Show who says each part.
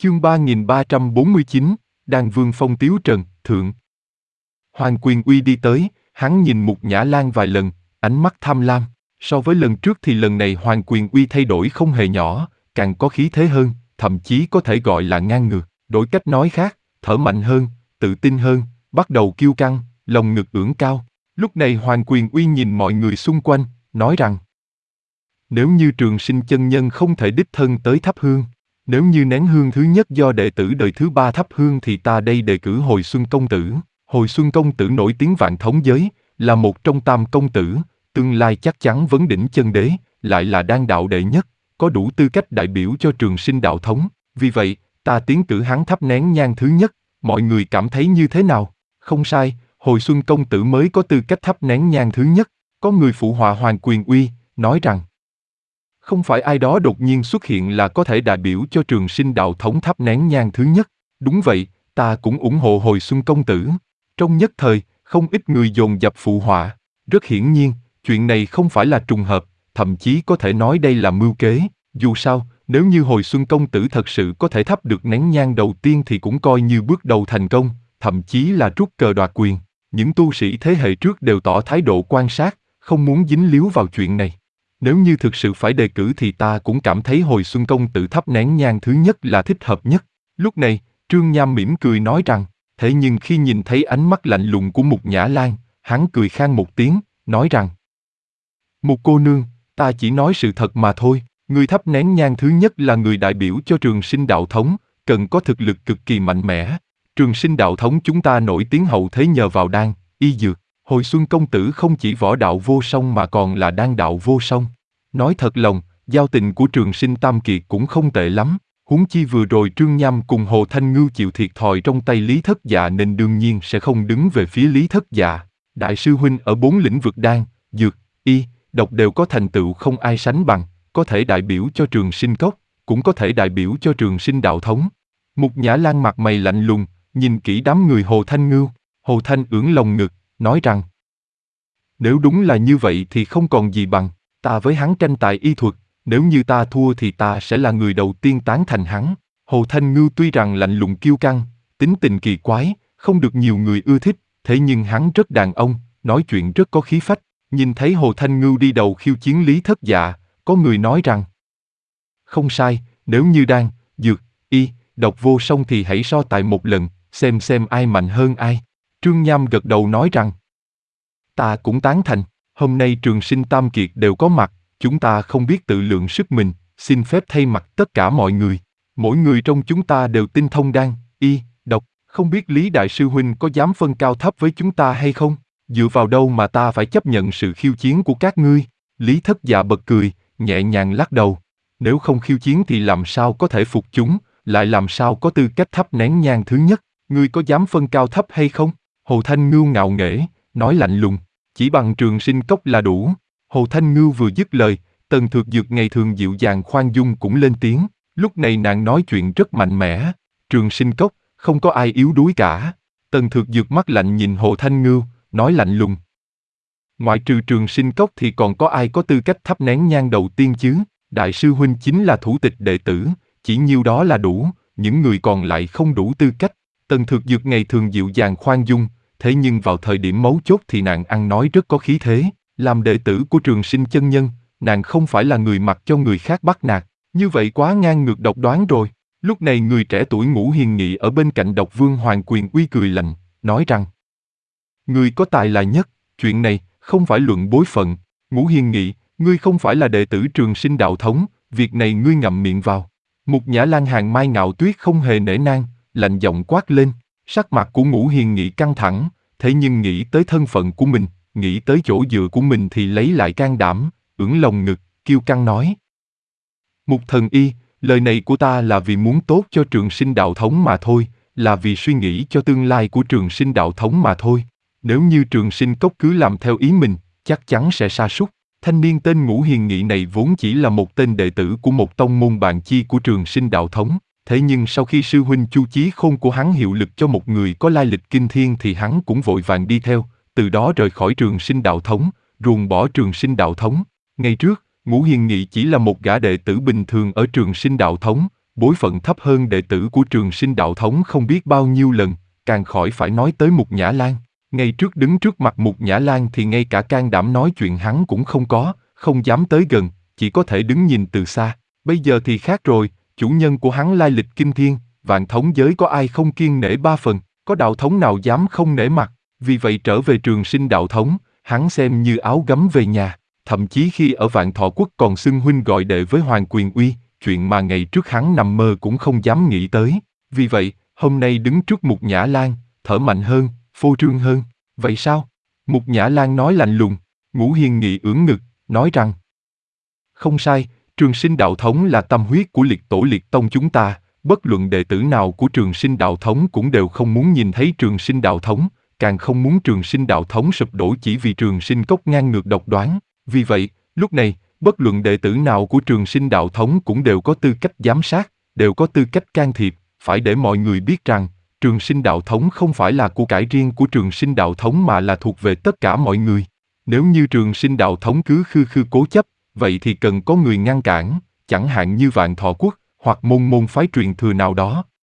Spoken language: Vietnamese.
Speaker 1: Chương 3349, Đan Vương phong tiếu trần, thượng. Hoàng Quyền Uy đi tới, hắn nhìn Mục Nhã Lan vài lần, ánh mắt tham lam. So với lần trước thì lần này Hoàng Quyền Uy thay đổi không hề nhỏ, càng có khí thế hơn, thậm chí có thể gọi là ngang ngược. Đổi cách nói khác, thở mạnh hơn, tự tin hơn, bắt đầu kiêu căng, lồng ngực ưỡn cao. Lúc này Hoàng Quyền Uy nhìn mọi người xung quanh, nói rằng: nếu như Trường Sinh chân nhân không thể đích thân tới thắp hương, nếu như nén hương thứ nhất do đệ tử đời thứ ba thắp hương thì ta đây đề cử Hồi Xuân công tử. Hồi Xuân công tử nổi tiếng vạn thống giới, là một trong tam công tử, tương lai chắc chắn vấn đỉnh chân đế, lại là đan đạo đệ nhất, có đủ tư cách đại biểu cho Trường Sinh đạo thống. Vì vậy, ta tiến cử hắn thắp nén nhang thứ nhất. Mọi người cảm thấy như thế nào? Không sai, Hồi Xuân công tử mới có tư cách thắp nén nhang thứ nhất. Có người phụ họa Hoàng Quyền Uy, nói rằng: không phải ai đó đột nhiên xuất hiện là có thể đại biểu cho Trường Sinh đạo thống thắp nén nhang thứ nhất. Đúng vậy, ta cũng ủng hộ Hồi Xuân công tử. Trong nhất thời, không ít người dồn dập phụ họa. Rất hiển nhiên, chuyện này không phải là trùng hợp, thậm chí có thể nói đây là mưu kế. Dù sao, nếu như Hồi Xuân công tử thật sự có thể thắp được nén nhang đầu tiên thì cũng coi như bước đầu thành công, thậm chí là rút cờ đoạt quyền. Những tu sĩ thế hệ trước đều tỏ thái độ quan sát, không muốn dính líu vào chuyện này. Nếu như thực sự phải đề cử thì ta cũng cảm thấy Hồi Xuân công tử thắp nén nhang thứ nhất là thích hợp nhất. Lúc này, Trương Nham mỉm cười nói rằng, thế nhưng khi nhìn thấy ánh mắt lạnh lùng của Mục Nhã Lan, hắn cười khan một tiếng, nói rằng: Mục cô nương, ta chỉ nói sự thật mà thôi, người thắp nén nhang thứ nhất là người đại biểu cho Trường Sinh đạo thống, cần có thực lực cực kỳ mạnh mẽ. Trường Sinh đạo thống chúng ta nổi tiếng hậu thế nhờ vào đan, y dược. Hồi Xuân công tử không chỉ võ đạo vô song mà còn là đan đạo vô song. Nói thật lòng, giao tình của Trường Sinh tam kiệt cũng không tệ lắm. Huống chi vừa rồi Trương Nham cùng Hồ Thanh Ngưu chịu thiệt thòi trong tay Lý Thất Dạ nên đương nhiên sẽ không đứng về phía Lý Thất Dạ. Đại sư huynh ở 4 lĩnh vực đan, dược, y, độc đều có thành tựu không ai sánh bằng, có thể đại biểu cho Trường Sinh cốc, cũng có thể đại biểu cho Trường Sinh đạo thống. Mục Nhã Lan mặt mày lạnh lùng, nhìn kỹ đám người Hồ Thanh Ngưu. Hồ Thanh ưỡn lồng ngực, nói rằng: nếu đúng là như vậy thì không còn gì bằng, ta với hắn tranh tài y thuật, nếu như ta thua thì ta sẽ là người đầu tiên tán thành hắn. Hồ Thanh Ngưu tuy rằng lạnh lùng kiêu căng, tính tình kỳ quái, không được nhiều người ưa thích, thế nhưng hắn rất đàn ông, nói chuyện rất có khí phách. Nhìn thấy Hồ Thanh Ngưu đi đầu khiêu chiến Lý Thất Dạ, có người nói rằng: không sai, nếu như đan, dược, y, độc vô song thì hãy so tài một lần, xem ai mạnh hơn ai. Trương Nham gật đầu nói rằng: ta cũng tán thành, hôm nay Trường Sinh tam kiệt đều có mặt, chúng ta không biết tự lượng sức mình, xin phép thay mặt tất cả mọi người. Mỗi người trong chúng ta đều tinh thông đan, y, độc, không biết Lý Đại sư huynh có dám phân cao thấp với chúng ta hay không? Dựa vào đâu mà ta phải chấp nhận sự khiêu chiến của các ngươi? Lý Thất Dạ bật cười, nhẹ nhàng lắc đầu. Nếu không khiêu chiến thì làm sao có thể phục chúng, lại làm sao có tư cách thắp nén nhang thứ nhất? Ngươi có dám phân cao thấp hay không? Hồ Thanh Ngưu ngạo nghễ, nói lạnh lùng, chỉ bằng Trường Sinh cốc là đủ. Hồ Thanh Ngưu vừa dứt lời, Tần Thược Dược ngày thường dịu dàng khoan dung cũng lên tiếng. Lúc này nàng nói chuyện rất mạnh mẽ. Trường Sinh cốc, không có ai yếu đuối cả. Tần Thược Dược mắt lạnh nhìn Hồ Thanh Ngưu, nói lạnh lùng: ngoại trừ Trường Sinh cốc thì còn có ai có tư cách thắp nén nhang đầu tiên chứ? Đại sư huynh chính là thủ tịch đệ tử, chỉ nhiêu đó là đủ, những người còn lại không đủ tư cách. Tần Thược Dược ngày thường dịu dàng khoan dung, thế nhưng vào thời điểm mấu chốt thì nàng ăn nói rất có khí thế. Làm đệ tử của Trường Sinh chân nhân, nàng không phải là người mặc cho người khác bắt nạt, như vậy quá ngang ngược độc đoán rồi. Lúc này người trẻ tuổi Ngũ Hiền Nghị ở bên cạnh Độc Vương Hoàng Quyền Uy cười lạnh, nói rằng: người có tài là nhất, chuyện này không phải luận bối phận. Ngũ Hiền Nghị, ngươi không phải là đệ tử Trường Sinh đạo thống, việc này ngươi ngậm miệng vào. Mục Nhã Lan Hàng Mai Ngạo Tuyết không hề nể nang, lạnh giọng quát lên. Sắc mặt của Ngũ Hiền Nghị căng thẳng, thế nhưng nghĩ tới thân phận của mình, nghĩ tới chỗ dựa của mình thì lấy lại can đảm, ưỡn lồng ngực, kiêu căng nói: Mục thần y, lời này của ta là vì muốn tốt cho Trường Sinh đạo thống mà thôi, là vì suy nghĩ cho tương lai của Trường Sinh đạo thống mà thôi. Nếu như Trường Sinh cốc cứ làm theo ý mình, chắc chắn sẽ sa sút. Thanh niên tên Ngũ Hiền Nghị này vốn chỉ là một tên đệ tử của một tông môn bạn chi của Trường Sinh đạo thống. Thế nhưng sau khi sư huynh Chu Chí Khôn của hắn hiệu lực cho một người có lai lịch kinh thiên thì hắn cũng vội vàng đi theo, từ đó rời khỏi Trường Sinh đạo thống, ruồng bỏ Trường Sinh đạo thống. Ngày trước, Ngũ Hiền Nghị chỉ là một gã đệ tử bình thường ở Trường Sinh đạo thống, bối phận thấp hơn đệ tử của Trường Sinh đạo thống không biết bao nhiêu lần, càng khỏi phải nói tới Mục Nhã Lan. Ngay trước đứng trước mặt Mục Nhã Lan thì ngay cả can đảm nói chuyện hắn cũng không có, không dám tới gần, chỉ có thể đứng nhìn từ xa. Bây giờ thì khác rồi, chủ nhân của hắn lai lịch kinh thiên, vạn thống giới có ai không kiêng nể ba phần, có đạo thống nào dám không nể mặt. Vì vậy trở về Trường Sinh đạo thống, hắn xem như áo gấm về nhà. Thậm chí khi ở Vạn Thọ Quốc còn xưng huynh gọi đệ với Hoàng Quyền Uy, chuyện mà ngày trước hắn nằm mơ cũng không dám nghĩ tới. Vì vậy, hôm nay đứng trước Mục Nhã Lan, thở mạnh hơn, phô trương hơn. Vậy sao? Mục Nhã Lan nói lạnh lùng. Ngũ Hiền Nghị ưỡn ngực, nói rằng: không sai, Trường Sinh đạo thống là tâm huyết của liệt tổ liệt tông chúng ta, bất luận đệ tử nào của Trường Sinh đạo thống cũng đều không muốn nhìn thấy Trường Sinh đạo thống, càng không muốn Trường Sinh đạo thống sụp đổ chỉ vì Trường Sinh cốc ngang ngược độc đoán. Vì vậy, lúc này, bất luận đệ tử nào của Trường Sinh đạo thống cũng đều có tư cách giám sát, đều có tư cách can thiệp, phải để mọi người biết rằng, Trường Sinh đạo thống không phải là của cải riêng của Trường Sinh đạo thống mà là thuộc về tất cả mọi người. Nếu như Trường Sinh đạo thống cứ khư khư cố chấp, vậy thì cần có người ngăn cản, chẳng hạn như Vạn Thọ Quốc, hoặc môn phái truyền thừa nào đó.